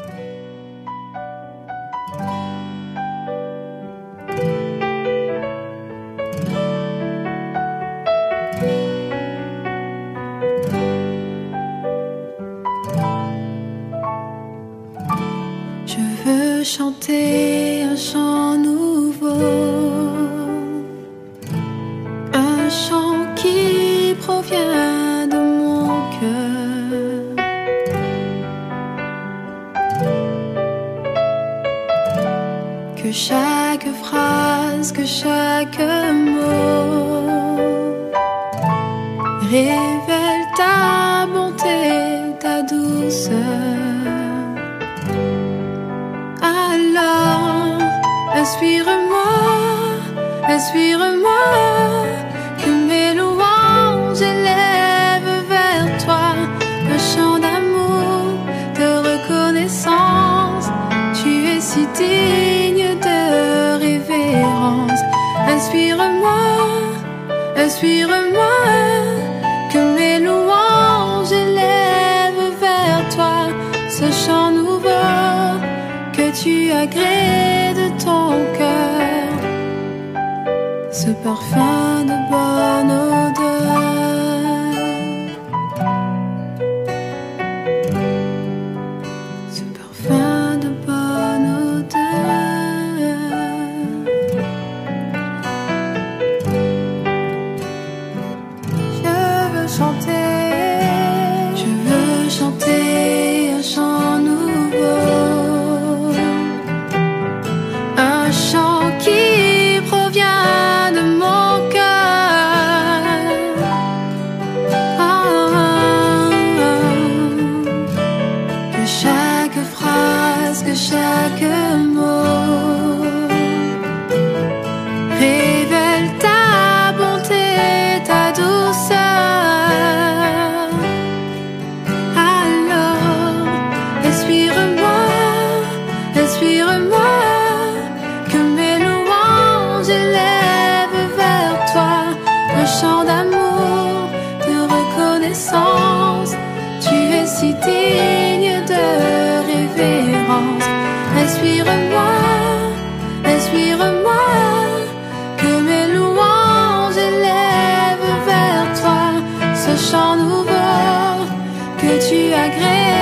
Je veux chanter un chant nouveau, un chant qui provient de mon cœur. Que chaque phrase, que chaque mot révèle ta bonté, ta douceur. Alors, inspire-moi, inspire-moi, que mes louanges élèvent vers toi un chant d'amour, de reconnaissance. Tu es si digne de révérence. Inspire-moi, inspire-moi, que mes louanges élèvent vers toi ce chant nouveau que tu agrées de ton cœur, ce parfum de bonne odeur, ce parfum de bonne odeur. Je veux chanter un chant nouveau, un chant qui provient de mon cœur. Que chaque phrase, que chaque mot révèle ta bonté, ta douceur. Alors, inspire-moi, inspire-moi, que mes louanges élèvent vers toi un chant d'amour, de reconnaissance. Tu es si digne de révérence. Inspire-moi, inspire-moi, que mes louanges élèvent vers toi ce chant nouveau que tu agrées